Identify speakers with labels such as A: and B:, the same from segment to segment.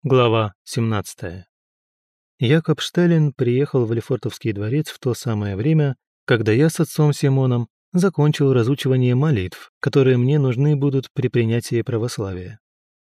A: Глава 17. Якоб Штеллин приехал в Лефортовский дворец в то самое время, когда я с отцом Симоном закончил разучивание молитв, которые мне нужны будут при принятии православия.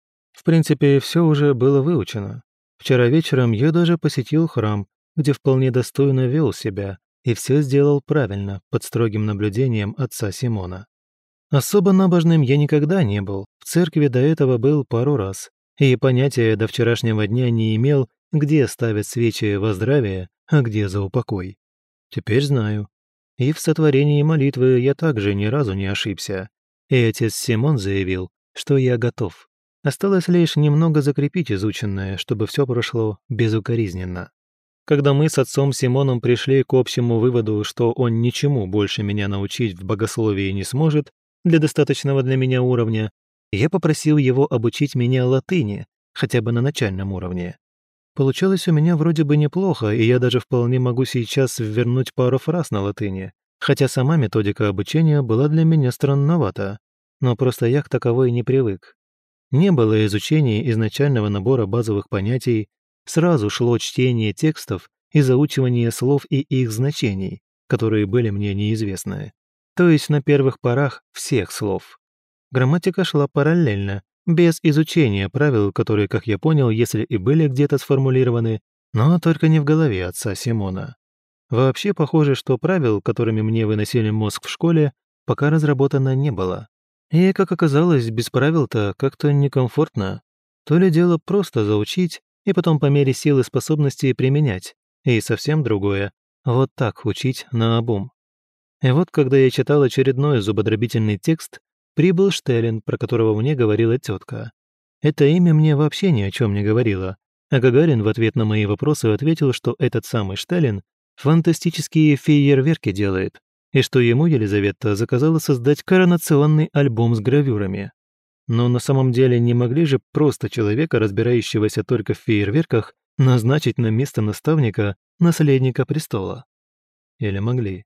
A: В принципе, все уже было выучено. Вчера вечером я даже посетил храм, где вполне достойно вел себя и все сделал правильно под строгим наблюдением отца Симона. Особо набожным я никогда не был, в церкви до этого был пару раз, и понятия до вчерашнего дня не имел, где ставят свечи во здравие, а где за упокой. Теперь знаю. И в сотворении молитвы я также ни разу не ошибся. И отец Симон заявил, что я готов. Осталось лишь немного закрепить изученное, чтобы все прошло безукоризненно. Когда мы с отцом Симоном пришли к общему выводу, что он ничему больше меня научить в богословии не сможет, для достаточного для меня уровня, я попросил его обучить меня латыни, хотя бы на начальном уровне. Получалось у меня вроде бы неплохо, и я даже вполне могу сейчас ввернуть пару фраз на латыни, хотя сама методика обучения была для меня странновата, но просто я к таковой не привык. Не было изучения изначального набора базовых понятий, сразу шло чтение текстов и заучивание слов и их значений, которые были мне неизвестны. То есть на первых порах всех слов. Грамматика шла параллельно, без изучения правил, которые, как я понял, если и были где-то сформулированы, но только не в голове отца Симона. Вообще похоже, что правил, которыми мне выносили мозг в школе, пока разработано не было. И, как оказалось, без правил-то как-то некомфортно. То ли дело просто заучить и потом по мере сил и способностей применять, и совсем другое – вот так учить наобум. И вот, когда я читал очередной зубодробительный текст, прибыл Штеллин, про которого мне говорила тетка. Это имя мне вообще ни о чем не говорило, а Гагарин в ответ на мои вопросы ответил, что этот самый Штеллин фантастические фейерверки делает, и что ему Елизавета заказала создать коронационный альбом с гравюрами. Но на самом деле не могли же просто человека, разбирающегося только в фейерверках, назначить на место наставника наследника престола? Или могли?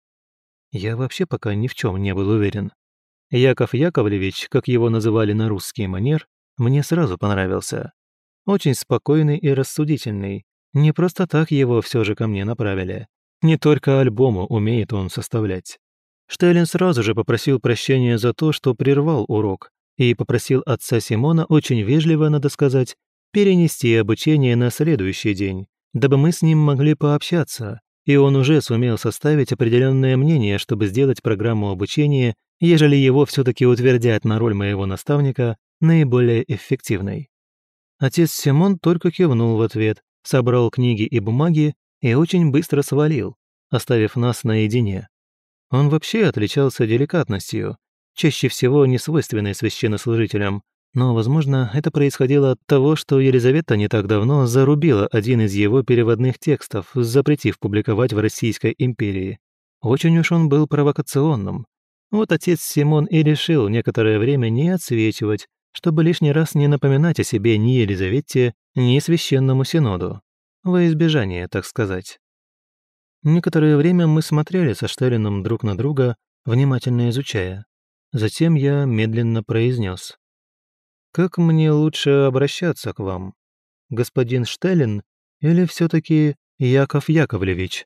A: Я вообще пока ни в чем не был уверен. Яков Яковлевич, как его называли на русский манер, мне сразу понравился. Очень спокойный и рассудительный. Не просто так его все же ко мне направили. Не только альбому умеет он составлять. Штеллин сразу же попросил прощения за то, что прервал урок, и попросил отца Симона очень вежливо, надо сказать, перенести обучение на следующий день, дабы мы с ним могли пообщаться, и он уже сумел составить определенное мнение, чтобы сделать программу обучения, ежели его все-таки утвердят на роль моего наставника, наиболее эффективной. Отец Симон только кивнул в ответ, собрал книги и бумаги и очень быстро свалил, оставив нас наедине. Он вообще отличался деликатностью, чаще всего не свойственной священнослужителям, но, возможно, это происходило от того, что Елизавета не так давно зарубила один из его переводных текстов, запретив публиковать в Российской империи. Очень уж он был провокационным. Вот отец Симон и решил некоторое время не отсвечивать, чтобы лишний раз не напоминать о себе ни Елизавете, ни Священному Синоду. Во избежание, так сказать. Некоторое время мы смотрели со Штеллином друг на друга, внимательно изучая. Затем я медленно произнес: «Как мне лучше обращаться к вам? Господин Штеллин или все-таки Яков Яковлевич?»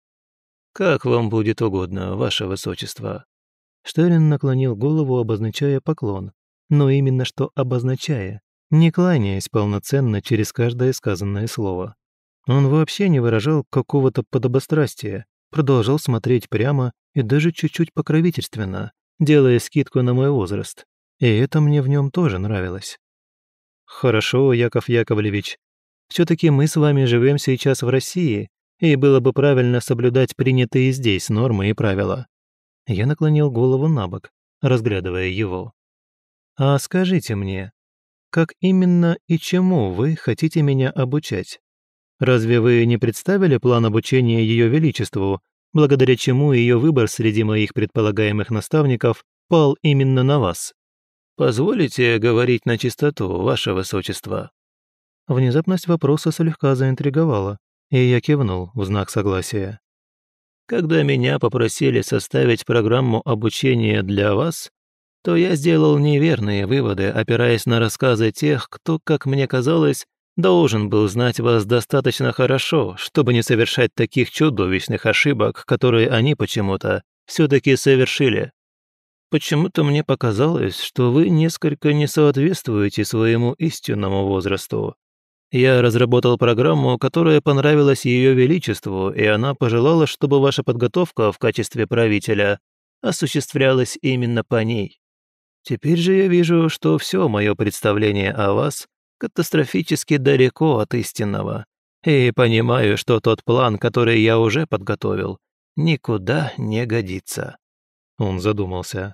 A: «Как вам будет угодно, ваше высочество». Штеллин наклонил голову, обозначая поклон, но именно что обозначая, не кланяясь полноценно через каждое сказанное слово. Он вообще не выражал какого-то подобострастия, продолжал смотреть прямо и даже чуть-чуть покровительственно, делая скидку на мой возраст. И это мне в нем тоже нравилось. «Хорошо, Яков Яковлевич. Все-таки мы с вами живем сейчас в России, и было бы правильно соблюдать принятые здесь нормы и правила». Я наклонил голову на бок, разглядывая его. «А скажите мне, как именно и чему вы хотите меня обучать? Разве вы не представили план обучения Ее Величеству, благодаря чему ее выбор среди моих предполагаемых наставников пал именно на вас?» «Позволите говорить на чистоту, ваше высочество?» Внезапность вопроса слегка заинтриговала, и я кивнул в знак согласия. «Когда меня попросили составить программу обучения для вас, то я сделал неверные выводы, опираясь на рассказы тех, кто, как мне казалось, Должен был знать вас достаточно хорошо, чтобы не совершать таких чудовищных ошибок, которые они почему-то все-таки совершили. Почему-то мне показалось, что вы несколько не соответствуете своему истинному возрасту. Я разработал программу, которая понравилась Ее Величеству, и она пожелала, чтобы ваша подготовка в качестве правителя осуществлялась именно по ней. Теперь же я вижу, что все мое представление о вас катастрофически далеко от истинного, и понимаю, что тот план, который я уже подготовил, никуда не годится». Он задумался.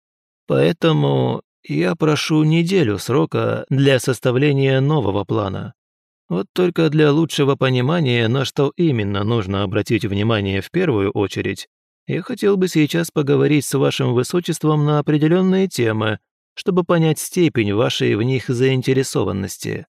A: «Поэтому я прошу неделю срока для составления нового плана. Вот только для лучшего понимания, на что именно нужно обратить внимание в первую очередь, я хотел бы сейчас поговорить с вашим высочеством на определенные темы, чтобы понять степень вашей в них заинтересованности».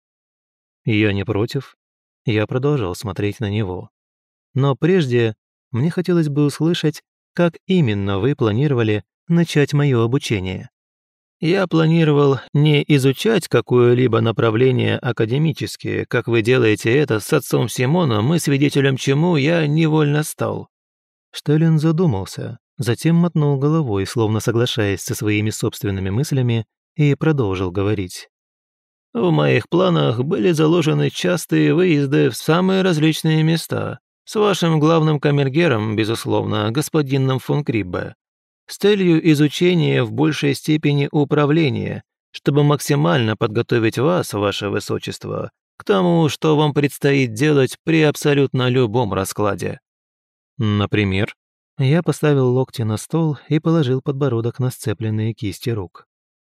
A: Я не против. Я продолжал смотреть на него. Но прежде мне хотелось бы услышать, как именно вы планировали начать мое обучение. Я планировал не изучать какое-либо направление академически, как вы делаете это с отцом Симоном, и свидетелем чему я невольно стал. Штеллин задумался, затем мотнул головой, словно соглашаясь со своими собственными мыслями, и продолжил говорить. В моих планах были заложены частые выезды в самые различные места, с вашим главным камергером, безусловно, господином фон Криббе, с целью изучения в большей степени управления, чтобы максимально подготовить вас, ваше высочество, к тому, что вам предстоит делать при абсолютно любом раскладе. Например, я поставил локти на стол и положил подбородок на сцепленные кисти рук.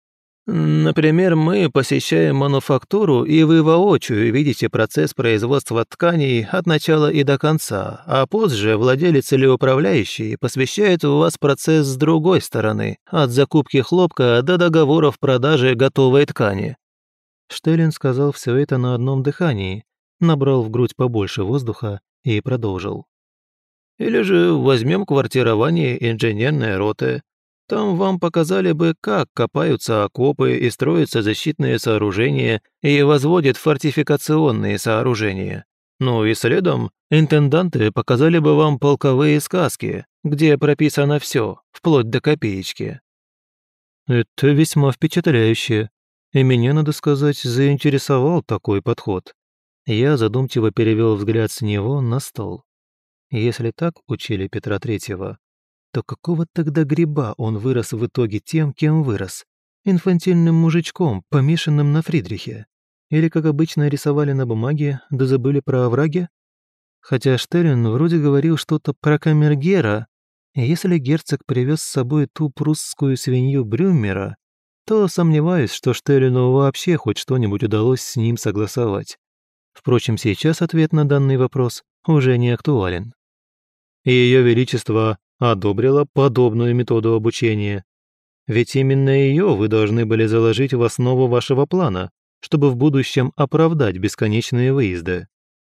A: Например, мы посещаем мануфактуру, и вы воочию видите процесс производства тканей от начала и до конца, а позже владелец или управляющий посвящает в вас процесс с другой стороны, от закупки хлопка до договоров продажи готовой ткани. Штеллин сказал все это на одном дыхании, набрал в грудь побольше воздуха и продолжил. Или же возьмем квартирование инженерной роты. Там вам показали бы, как копаются окопы и строятся защитные сооружения и возводят фортификационные сооружения. Ну и следом интенданты показали бы вам полковые сказки, где прописано все, вплоть до копеечки. Это весьма впечатляюще, и меня, надо сказать, заинтересовал такой подход. Я задумчиво перевел взгляд с него на стол. Если так учили Петра Третьего, то какого тогда гриба он вырос в итоге тем, кем вырос? Инфантильным мужичком, помешанным на Фридрихе? Или, как обычно, рисовали на бумаге, да забыли про овраги? Хотя Штеллин вроде говорил что-то про камергера, и если герцог привез с собой ту прусскую свинью Брюмера, то сомневаюсь, что Штеллину вообще хоть что-нибудь удалось с ним согласовать. Впрочем, сейчас ответ на данный вопрос уже не актуален. И Ее Величество одобрила подобную методу обучения. Ведь именно ее вы должны были заложить в основу вашего плана, чтобы в будущем оправдать бесконечные выезды.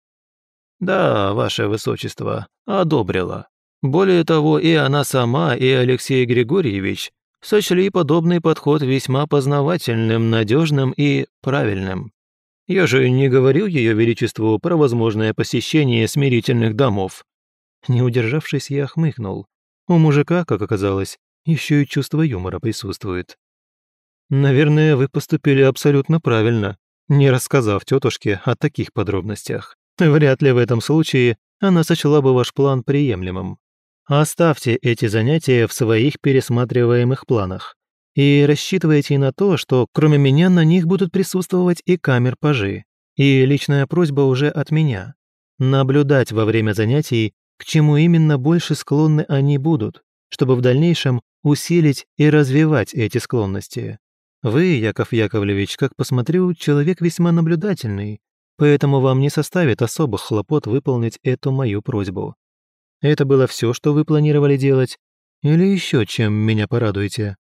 A: Да, ваше высочество, одобрила. Более того, и она сама, и Алексей Григорьевич сочли подобный подход весьма познавательным, надежным и правильным. Я же не говорил Ее Величеству про возможное посещение смирительных домов. Не удержавшись, я хмыкнул. У мужика, как оказалось, еще и чувство юмора присутствует. Наверное, вы поступили абсолютно правильно, не рассказав тетушке о таких подробностях. Вряд ли в этом случае она сочла бы ваш план приемлемым. Оставьте эти занятия в своих пересматриваемых планах и рассчитывайте на то, что кроме меня на них будут присутствовать и камер-пажи. И личная просьба уже от меня. Наблюдать во время занятий, к чему именно больше склонны они будут, чтобы в дальнейшем усилить и развивать эти склонности. Вы, Яков Яковлевич, как посмотрю, человек весьма наблюдательный, поэтому вам не составит особых хлопот выполнить эту мою просьбу. Это было все, что вы планировали делать? Или еще чем меня порадуете?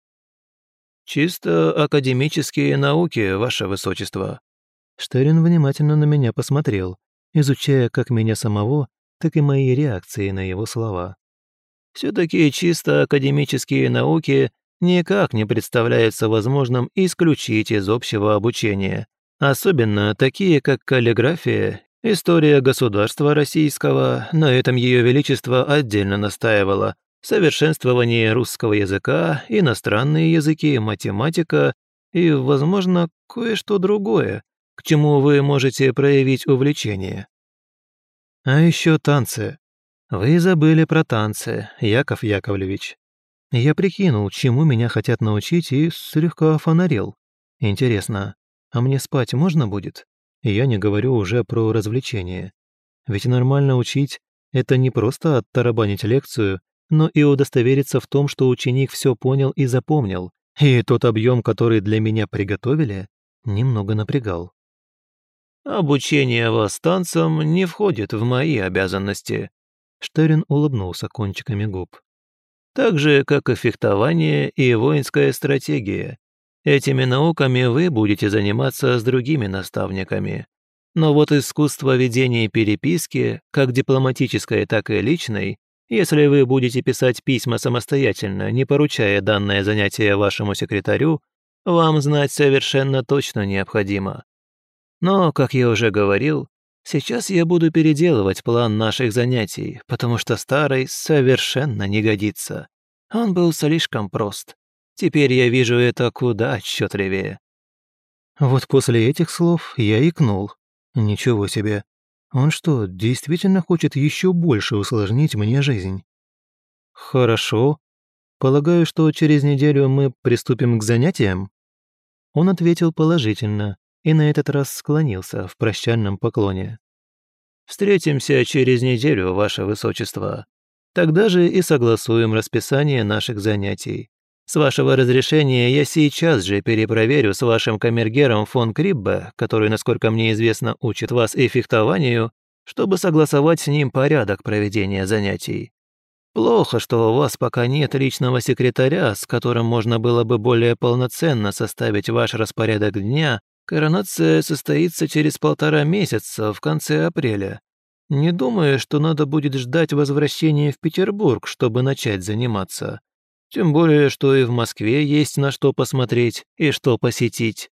A: Чисто академические науки, ваше высочество. Штерин внимательно на меня посмотрел, изучая как меня самого, так и мои реакции на его слова. Все-таки чисто академические науки никак не представляется возможным исключить из общего обучения, Особенно такие, как каллиграфия, история государства российского, на этом Ее Величество отдельно настаивало, совершенствование русского языка, иностранные языки, математика и, возможно, кое-что другое, к чему вы можете проявить увлечение. А еще танцы. Вы забыли про танцы, Яков Яковлевич. Я прикинул, чему меня хотят научить, и слегка офонарел. Интересно, а мне спать можно будет? Я не говорю уже про развлечения. Ведь нормально учить– это не просто оттарабанить лекцию, но и удостовериться в том, что ученик все понял и запомнил, и тот объем, который для меня приготовили, немного напрягал. «Обучение вас танцам не входит в мои обязанности», Штерин улыбнулся кончиками губ. «Так же, как и фехтование и воинская стратегия. Этими науками вы будете заниматься с другими наставниками. Но вот искусство ведения переписки, как дипломатической, так и личной, если вы будете писать письма самостоятельно, не поручая данное занятие вашему секретарю, вам знать совершенно точно необходимо. Но, как я уже говорил, сейчас я буду переделывать план наших занятий, потому что старый совершенно не годится. Он был слишком прост. Теперь я вижу это куда отчетливее». Вот после этих слов я икнул. Ничего себе. Он что, действительно хочет еще больше усложнить мне жизнь? Хорошо. Полагаю, что через неделю мы приступим к занятиям? Он ответил положительно и на этот раз склонился в прощальном поклоне. «Встретимся через неделю, ваше высочество. Тогда же и согласуем расписание наших занятий. С вашего разрешения я сейчас же перепроверю с вашим камергером фон Криббе, который, насколько мне известно, учит вас и фехтованию, чтобы согласовать с ним порядок проведения занятий. Плохо, что у вас пока нет личного секретаря, с которым можно было бы более полноценно составить ваш распорядок дня. Коронация состоится через 1,5 месяца, в конце апреля. Не думаю, что надо будет ждать возвращения в Петербург, чтобы начать заниматься. Тем более, что и в Москве есть на что посмотреть и что посетить».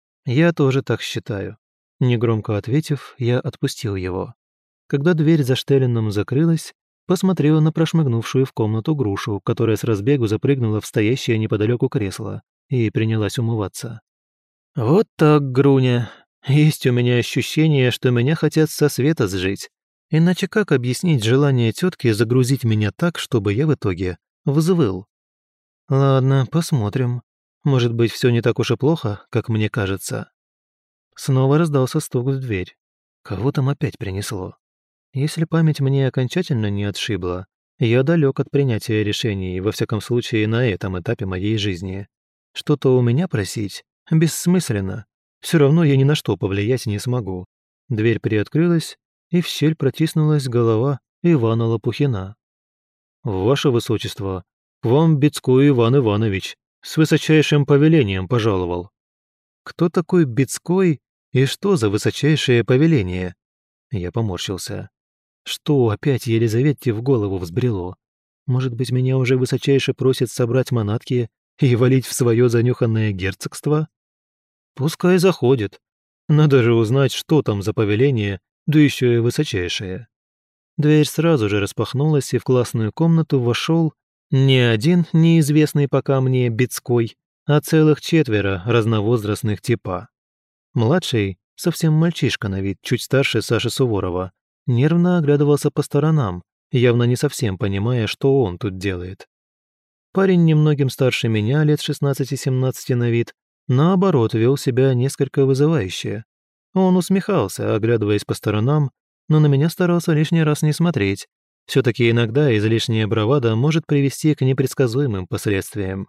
A: «Я тоже так считаю». Негромко ответив, я отпустил его. Когда дверь за Штелленом закрылась, посмотрела на прошмыгнувшую в комнату грушу, которая с разбегу запрыгнула в стоящее неподалеку кресло и принялась умываться. «Вот так, Груня. Есть у меня ощущение, что меня хотят со света сжить. Иначе как объяснить желание тетки загрузить меня так, чтобы я в итоге взвыл? Ладно, посмотрим. Может быть, все не так уж и плохо, как мне кажется». Снова раздался стук в дверь. Кого там опять принесло? Если память мне окончательно не отшибла, я далек от принятия решений, во всяком случае на этом этапе моей жизни. Что-то у меня просить бессмысленно. Все равно я ни на что повлиять не смогу. Дверь приоткрылась, и в щель протиснулась голова Ивана Лопухина. «Ваше Высочество, к вам Бецкой Иван Иванович с высочайшим повелением пожаловал». Кто такой Бецкой и что за высочайшее повеление? Я поморщился. Что опять Елизавете в голову взбрело? Может быть, меня уже высочайше просит собрать манатки и валить в свое занюханное герцогство? Пускай заходит. Надо же узнать, что там за повеление, да еще и высочайшее. Дверь сразу же распахнулась, и в классную комнату вошел не один неизвестный пока мне Бецкой, а целых 4 разновозрастных типа. Младший, совсем мальчишка на вид, чуть старше Саши Суворова, нервно оглядывался по сторонам, явно не совсем понимая, что он тут делает. Парень немногим старше меня, лет 16-17 на вид, наоборот, вел себя несколько вызывающе. Он усмехался, оглядываясь по сторонам, но на меня старался лишний раз не смотреть. Все-таки иногда излишняя бравада может привести к непредсказуемым последствиям.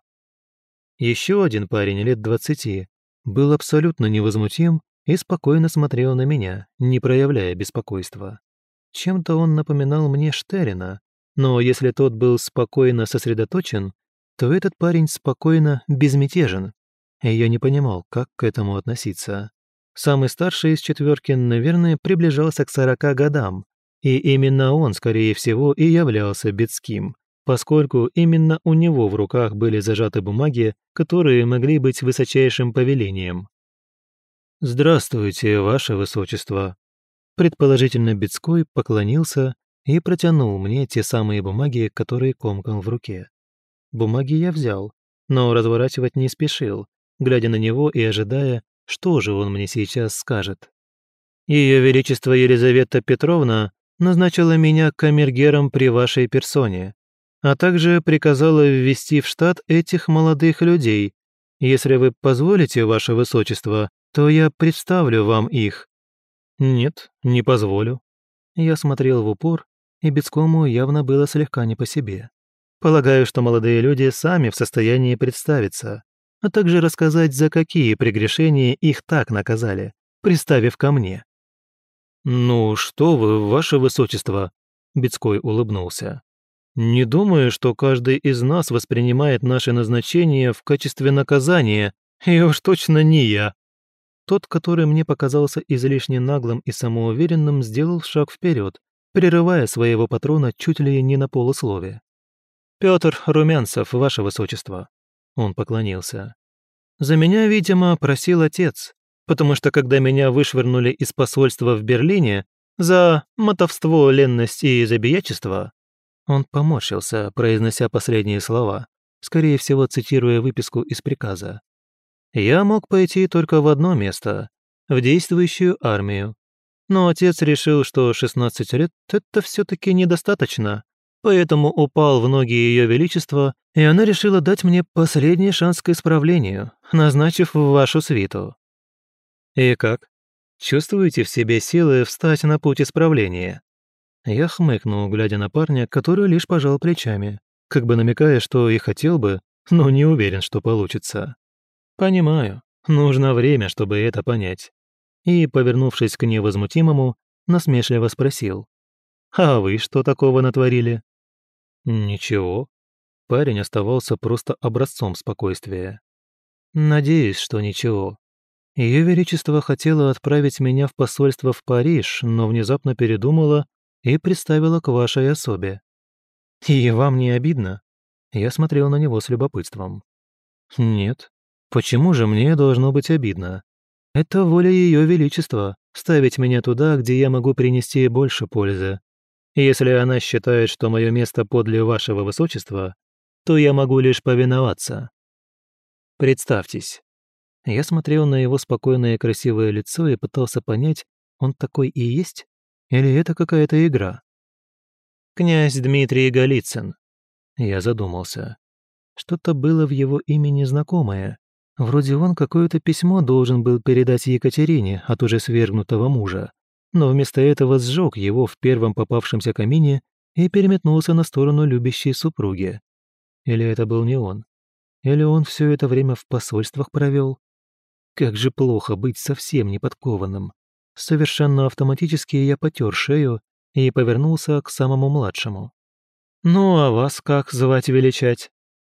A: Еще один парень лет 20 был абсолютно невозмутим и спокойно смотрел на меня, не проявляя беспокойства. Чем-то он напоминал мне Штерина, но если тот был спокойно сосредоточен, то этот парень спокойно безмятежен, и я не понимал, как к этому относиться. Самый старший из 4, наверное, приближался к 40 годам, и именно он, скорее всего, и являлся Бецким, поскольку именно у него в руках были зажаты бумаги, которые могли быть высочайшим повелением. «Здравствуйте, ваше высочество». Предположительно, Бецкой поклонился и протянул мне те самые бумаги, которые комкал в руке. Бумаги я взял, но разворачивать не спешил, глядя на него и ожидая, что же он мне сейчас скажет. «Ее Величество Елизавета Петровна назначила меня камергером при вашей персоне, а также приказала ввести в штат этих молодых людей. Если вы позволите, ваше высочество, то я представлю вам их». «Нет, не позволю». Я смотрел в упор, и Бецкому явно было слегка не по себе. Полагаю, что молодые люди сами в состоянии представиться, а также рассказать, за какие прегрешения их так наказали, приставив ко мне. «Ну что вы, ваше высочество», — Бецкой улыбнулся. «Не думаю, что каждый из нас воспринимает наше назначение в качестве наказания, и уж точно не я». Тот, который мне показался излишне наглым и самоуверенным, сделал шаг вперед, прерывая своего патрона чуть ли не на полуслове. «Пётр Румянцев, ваше высочество». Он поклонился. «За меня, видимо, просил отец, потому что когда меня вышвырнули из посольства в Берлине за мотовство, ленность и забиячество...» Он поморщился, произнося последние слова, скорее всего, цитируя выписку из приказа. «Я мог пойти только в одно место, в действующую армию. Но отец решил, что 16 лет – это все-таки недостаточно, поэтому упал в ноги Ее Величества, и она решила дать мне последний шанс к исправлению, назначив вашу свиту». «И как? Чувствуете в себе силы встать на путь исправления?» Я хмыкнул, глядя на парня, который лишь пожал плечами, как бы намекая, что и хотел бы, но не уверен, что получится. «Понимаю, нужно время, чтобы это понять». И, повернувшись к невозмутимому, насмешливо спросил. «А вы что такого натворили?» «Ничего». Парень оставался просто образцом спокойствия. «Надеюсь, что ничего. Ее Величество хотело отправить меня в посольство в Париж, но внезапно передумала и приставила к вашей особе. И вам не обидно?» Я смотрел на него с любопытством. «Нет. Почему же мне должно быть обидно? Это воля Ее Величества – ставить меня туда, где я могу принести больше пользы. Если она считает, что мое место подле вашего высочества, то я могу лишь повиноваться. Представьтесь». Я смотрел на его спокойное и красивое лицо и пытался понять, он такой и есть? Или это какая-то игра? «Князь Дмитрий Голицын». Я задумался. Что-то было в его имени знакомое. Вроде он какое-то письмо должен был передать Екатерине от уже свергнутого мужа, но вместо этого сжег его в первом попавшемся камине и переметнулся на сторону любящей супруги. Или это был не он? Или он все это время в посольствах провел? Как же плохо быть совсем неподкованным. Совершенно автоматически я потер шею и повернулся к самому младшему. «Ну, а вас как звать величать?»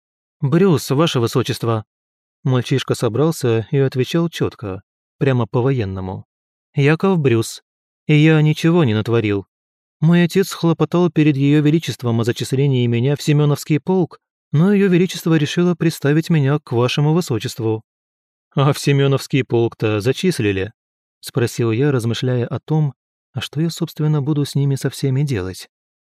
A: «Брюс, ваше высочество». Мальчишка собрался и отвечал четко, прямо по-военному. «Яков Брюс. И я ничего не натворил. Мой отец хлопотал перед Ее Величеством о зачислении меня в Семеновский полк, но Ее Величество решило представить меня к вашему высочеству». «А в Семеновский полк-то зачислили?» – спросил я, размышляя о том, а что я, собственно, буду с ними со всеми делать.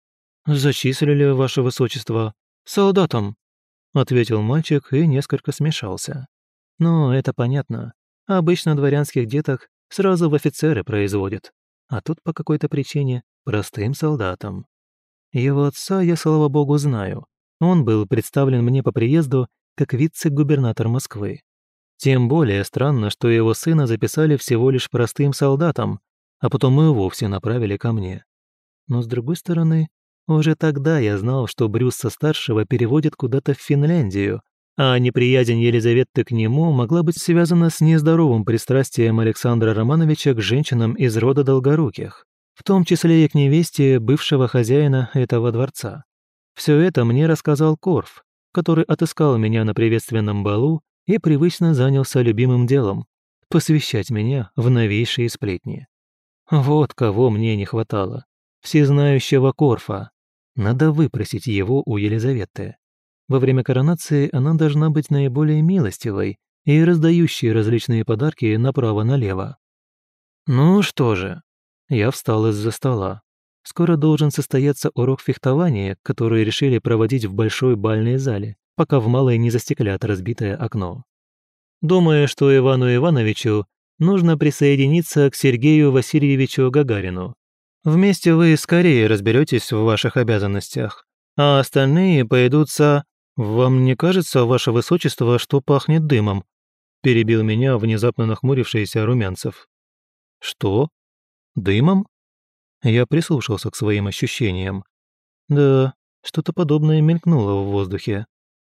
A: «Зачислили, ваше высочество, солдатам», – ответил мальчик и несколько смешался. «Ну, это понятно. Обычно дворянских деток сразу в офицеры производят, а тут по какой-то причине простым солдатам. Его отца я, слава богу, знаю. Он был представлен мне по приезду как вице-губернатор Москвы. Тем более странно, что его сына записали всего лишь простым солдатом, а потом и вовсе направили ко мне. Но с другой стороны, уже тогда я знал, что Брюса-старшего переводят куда-то в Финляндию, а неприязнь Елизаветы к нему могла быть связана с нездоровым пристрастием Александра Романовича к женщинам из рода Долгоруких, в том числе и к невесте бывшего хозяина этого дворца. Все это мне рассказал Корф, который отыскал меня на приветственном балу и привычно занялся любимым делом – посвящать меня в новейшие сплетни. Вот кого мне не хватало. Всезнающего Корфа. Надо выпросить его у Елизаветы. Во время коронации она должна быть наиболее милостивой, и раздающие различные подарки направо-налево. Ну что же, я встал из-за стола. Скоро должен состояться урок фехтования, который решили проводить в большой бальной зале, пока в малой не застеклят разбитое окно. Думаю, что Ивану Ивановичу нужно присоединиться к Сергею Васильевичу Гагарину. Вместе вы скорее разберетесь в ваших обязанностях, а остальные пойдут со... «Вам не кажется, ваше высочество, что пахнет дымом?» перебил меня внезапно нахмурившийся Румянцев. «Что? Дымом?» Я прислушался к своим ощущениям. Да, что-то подобное мелькнуло в воздухе.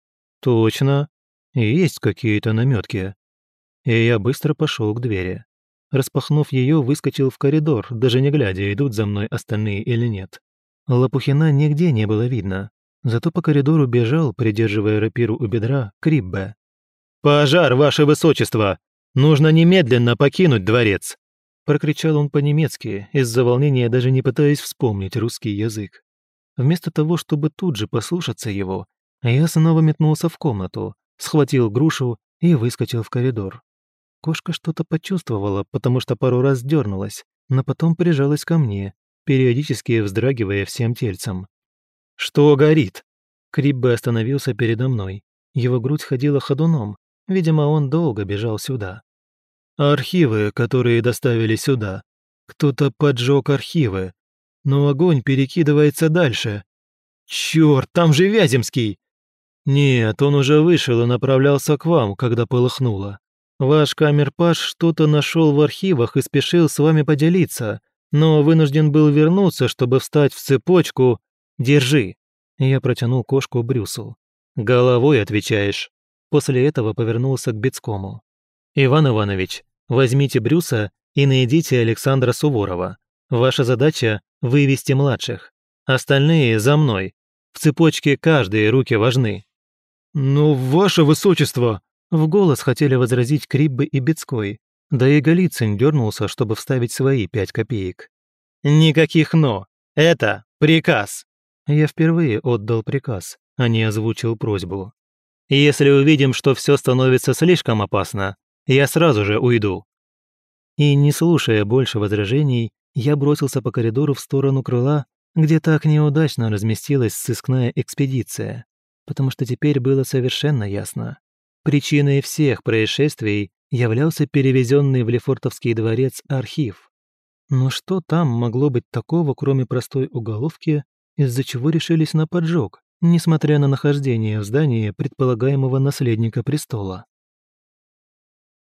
A: Точно, есть какие-то намётки. И я быстро пошел к двери. Распахнув ее, выскочил в коридор, даже не глядя, идут за мной остальные или нет. Лопухина нигде не было видно. Зато по коридору бежал, придерживая рапиру у бедра, Криббе. «Пожар, ваше высочество! Нужно немедленно покинуть дворец!» Прокричал он по-немецки, из-за волнения даже не пытаясь вспомнить русский язык. Вместо того, чтобы тут же послушаться его, я снова метнулся в комнату, схватил грушу и выскочил в коридор. Кошка что-то почувствовала, потому что пару раз дернулась, но потом прижалась ко мне, периодически вздрагивая всем тельцем. «Что горит?» Криббе остановился передо мной. Его грудь ходила ходуном. Видимо, он долго бежал сюда. «Архивы, которые доставили сюда. Кто-то поджег архивы. Но огонь перекидывается дальше. Черт, там же Вяземский!» «Нет, он уже вышел и направлялся к вам, когда полыхнуло. Ваш камерпаш что-то нашел в архивах и спешил с вами поделиться, но вынужден был вернуться, чтобы встать в цепочку. Держи!» Я протянул кошку Брюсу. «Головой отвечаешь». После этого повернулся к Бецкому. «Иван Иванович, возьмите Брюса и найдите Александра Суворова. Ваша задача – вывести младших. Остальные за мной. В цепочке каждые руки важны». «Но, ваше высочество!» В голос хотели возразить Криббе и Бецкой. Да и Голицын дернулся, чтобы вставить свои 5 копеек. «Никаких «но». Это приказ». Я впервые отдал приказ, а не озвучил просьбу. «Если увидим, что все становится слишком опасно, я сразу же уйду». И, не слушая больше возражений, я бросился по коридору в сторону крыла, где так неудачно разместилась сыскная экспедиция, потому что теперь было совершенно ясно. Причиной всех происшествий являлся перевезенный в Лефортовский дворец архив. Но что там могло быть такого, кроме простой уголовки, из-за чего решились на поджог, несмотря на нахождение в здании предполагаемого наследника престола?